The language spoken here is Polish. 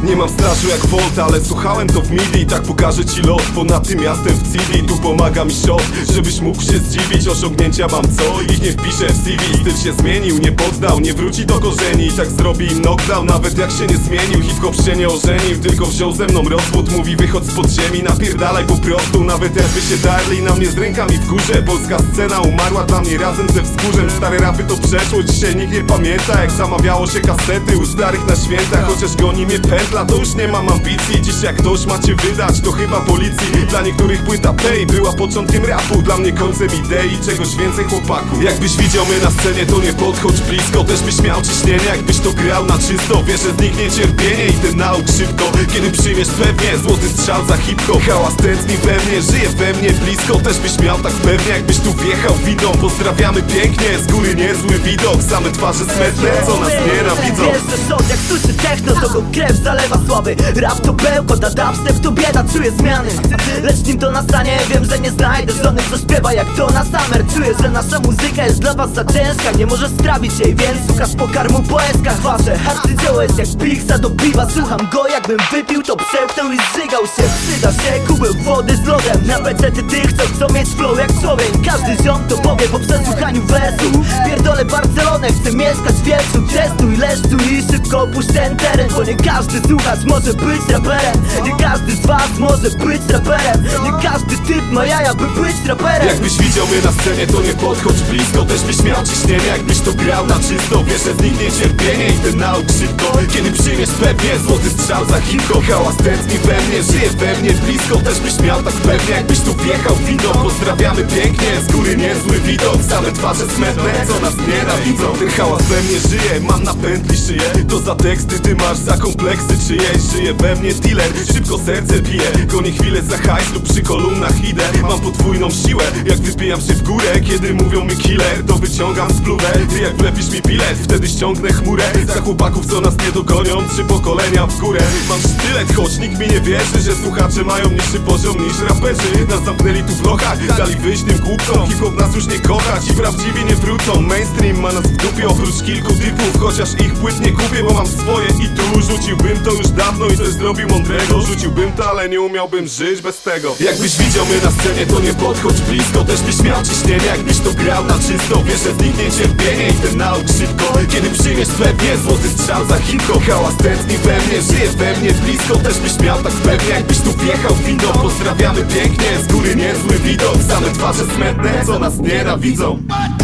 Nie mam strażu jak Volta, ale słuchałem to w midi. Tak pokażę ci lot ponad tym miastem w CV. Tu pomaga mi shot, żebyś mógł się zdziwić. Osiągnięcia mam co, ich nie wpiszę w CV. Styl się zmienił, nie poddał, nie wróci do korzeni. I tak zrobi im knockdown, nawet jak się nie zmienił. Hip-hop się nie ożenił, tylko wziął ze mną rozwód. Mówi wychodź z podziemi, napierdalaj po prostu. Nawet jakby się darli na mnie z rękami w górze. Polska scena umarła dla mnie razem ze wzgórzem. Stare rapy to przeszłość, dzisiaj nikt nie pamięta jak zamawiało się kasety u starych na święta. Chociaż goni mnie pętla, to już nie mam ambicji. Dziś jak ktoś macie wydać, to chyba policji. Dla niektórych płyta Pay była początkiem rapu, dla mnie końcem idei, czegoś więcej chłopaku. Jakbyś widział mnie na scenie, to nie podchodź blisko. Też byś miał ciśnienie, jakbyś to grał na czysto. Wiesz, że zniknie cierpienie i ten nauk szybko. Kiedy przyjmiesz pewnie złoty strzał za hip-hop. Hałas tętni we mnie, żyje we mnie blisko. Też byś miał tak pewnie, jakbyś tu wjechał widą. Pozdrawiamy pięknie, z góry niezły widok. Same twarze smętne, co nas nienawidzą. Wiesz, że sąd jak słyszy techno, to go krew zalewa słaby. Rap to bełkot, a dubstep to bieda, czuję zmiany. Lecz nim to nastanie, wiem, że nie znajdę żony, co śpiewa jak to na Summer. Czuję, że nasza muzyka jest dla was za ciężka, nie możesz strawić jej, więc słuchasz pokarmu po eskach. Wasze arcydzieło jest jak piksa do piwa. Słucham go, jakbym wypił, to przełknął i zżygał się. Przyda się kubeł wody z lodem na pecety tych, co chcą mieć flow jak człowiek. Każdy ziom to powie po przesłuchaniu wersu. Pierdolę Barcelonę, chcę mieszkać w wiecu. Testuj, leszczu i szybko opuść ten teren. Bo nie każdy słuchacz może być raperem. Nie każdy z was może być raperem. Nie każdy typ ma jaja, by być raperem. Jakbyś widział mnie na scenie, to nie podchodź blisko. Też byś miał ciśnienie, jakbyś to grał na czysto. Wiesz, że zniknie cierpienie i ten nauk szybko. Kiedy przyjmiesz pewnie złoty strzał za hip-hop. Hałas tętni we mnie, żyje we mnie blisko. Też byś miał tak pewnie, jakbyś tu wjechał widą. Pozdrawiamy pięknie, z góry niezły widok. Same twarze smętne, co nas nienawidzą. Ten hałas we mnie żyje, mam na pętli szyję. To za teksty ty masz, za kompleksy czyjeś. Żyje we mnie dealer, szybko serce bije. Gonię chwilę za hajs lub przy kolumnach idę. Mam podwójną siłę, jak wypijam się w górę. Kiedy mówią mi killer, to wyciągam spluwę. Ty jak wlepisz mi bilet, wtedy ściągnę chmurę. Za chłopaków, co nas nie dogonią, 3 pokolenia w górę. Mam sztylet, choć nikt mi nie wierzy, że słuchacze mają niższy poziom niż raperzy. Nas zamknęli tu w lochach, dali wyjść tym głupcom. Hip-hop nas już nie kocha, ci prawdziwi nie wrócą. Mainstream ma nas w dupie, oprócz kilku typów. Chociaż ich płyt nie kupię, bo mam swoje i tu rzuciłbym to już dawno i coś zrobił mądrego. Rzuciłbym to, ale nie umiałbym żyć bez tego. Jakbyś widział mnie na scenie, to nie podchodź blisko. Też byś miał ciśnienie, jakbyś to grał na czysto. Wiesz, że zniknie cierpienie i ten nauk szybko. Kiedy przyjmiesz pewnie złoty strzał za hip-hop. Hałas tętni we mnie, żyje we mnie blisko. Też byś miał tak pewnie, jakbyś tu wjechał widą. Pozdrawiamy pięknie, z góry niezły widok. Same twarze smętne, co nas nienawidzą.